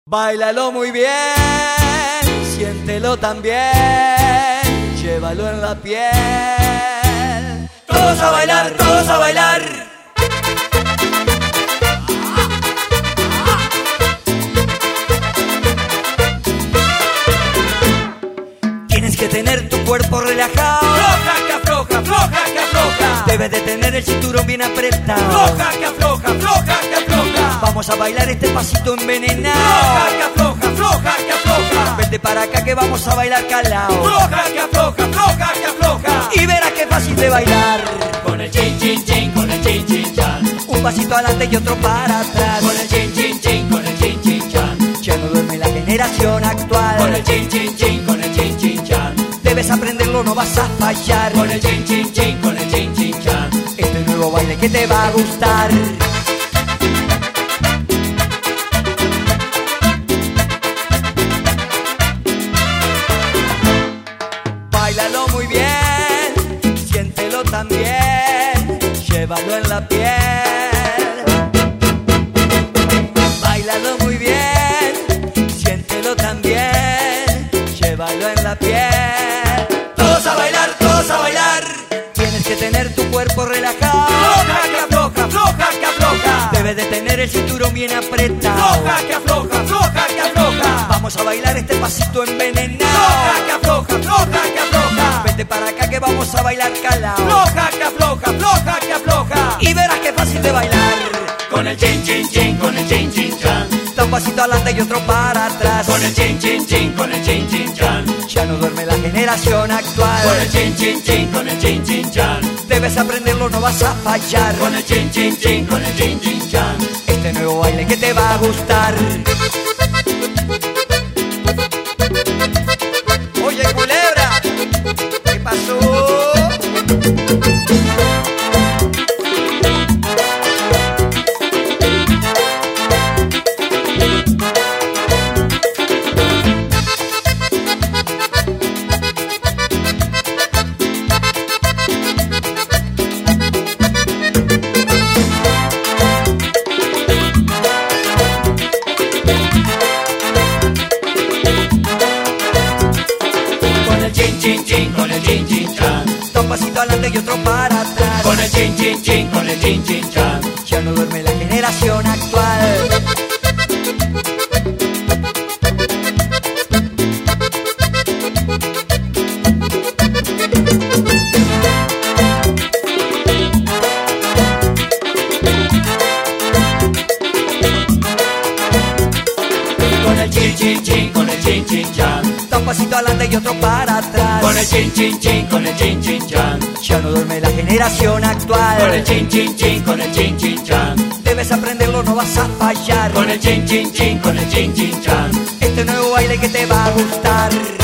Báilalo muy bien, siéntelo también, llévalo en la piel. Todos a bailar, todos a bailar. Tienes que tener tu cuerpo relajado. Floja que afloja, floja que afloja. Debes de tener el cinturón bien apretado. Floja que afloja, floja que afloja. Vamos a bailar este pasito envenenado. Floja que afloja, floja que afloja. Vente para acá que vamos a bailar calao. Floja que afloja, floja que afloja. Y verás qué fácil de bailar. Con el chin chin chin, con el chin chin chan. Un pasito adelante y otro para atrás. Con el chin chin chin, con el chin chin chan. Ya no duerme la generación actual. Con el chin chin chin, con el chin chin chan. Debes aprenderlo, no vas a fallar. Con el chin chin chin, con el chin chin chan. Este nuevo baile que te va a gustar. Báilalo muy bien, siéntelo también, llévalo en la piel. Báilalo muy bien, siéntelo también, llévalo en la piel. Todos a bailar, todos a bailar. Tienes que tener tu cuerpo relajado. Floja que afloja, floja que afloja. Debes de tener el cinturón bien apretado. Floja que afloja, floja que afloja. Vamos a bailar este pasito envenenado. Floja que afloja, floja que afloja. Vente para acá que vamos a bailar calao. Floja que afloja, floja que afloja. Y verás qué fácil de bailar. Con el chin chin chin, con el chin chin chan. Da un pasito adelante y otro para atrás. Con el chin chin chin, con el chin chin chan. Ya no duerme la generación actual. Con el chin chin chin, con el chin chin chan. Debes aprenderlo, no vas a fallar. Con el chin chin chin, con el chin chin chan. Este nuevo baile que te va a gustar. Oye, culebra, ¿qué pasó? Chin chin chin, con el chin chin chan. Da un pasito adelante y otro para atrás. Con el chin chin chin, con el chin chin chan. Ya no duerme la generación actual. Con el chin chin chin, con el chin chin chan. Da un pasito adelante y otro para atrás. Con el chin chin chin, con el chin chin chan. Ya no duerme la generación actual. Con el chin chin chin, con el chin chin chan. Debes aprenderlo, no vas a fallar. Con el chin chin chin, con el chin chin chan. Este nuevo baile que te va a gustar.